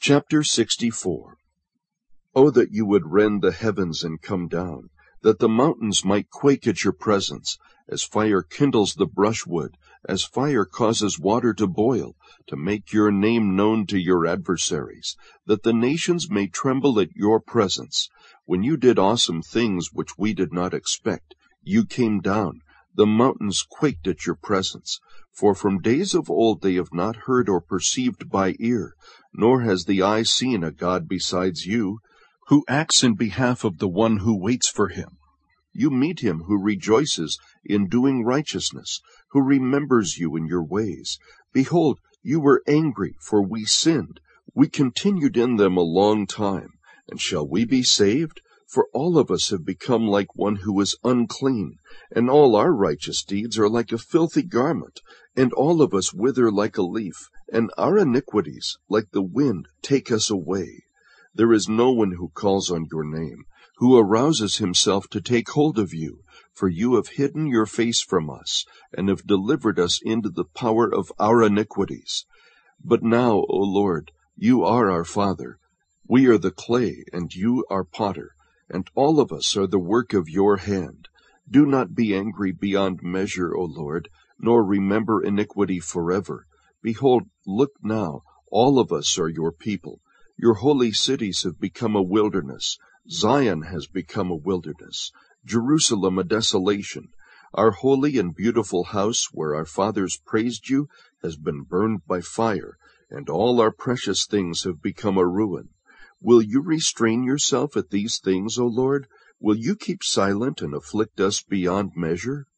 Chapter 64. Oh, that you would rend the heavens and come down, that the mountains might quake at your presence, as fire kindles the brushwood, as fire causes water to boil, to make your name known to your adversaries, that the nations may tremble at your presence. When you did awesome things which we did not expect, you came down, the mountains quaked at your presence. For from days of old they have not heard or perceived by ear, nor has the eye seen a God besides you, who acts in behalf of the one who waits for him. You meet him who rejoices in doing righteousness, who remembers you in your ways. Behold, you were angry, for we sinned. We continued in them a long time. And shall we be saved? For all of us have become like one who is unclean, and all our righteous deeds are like a filthy garment, and all of us wither like a leaf, and our iniquities, like the wind, take us away. There is no one who calls on your name, who arouses himself to take hold of you, for you have hidden your face from us, and have delivered us into the power of our iniquities. But now, O Lord, you are our Father. We are the clay, and you are potter, and all of us are the work of your hand. Do not be angry beyond measure, O Lord, nor remember iniquity forever. Behold, look now, all of us are your people. Your holy cities have become a wilderness. Zion has become a wilderness, Jerusalem a desolation. Our holy and beautiful house, where our fathers praised you, has been burned by fire, and all our precious things have become a ruin. Will you restrain yourself at these things, O Lord? Will you keep silent and afflict us beyond measure?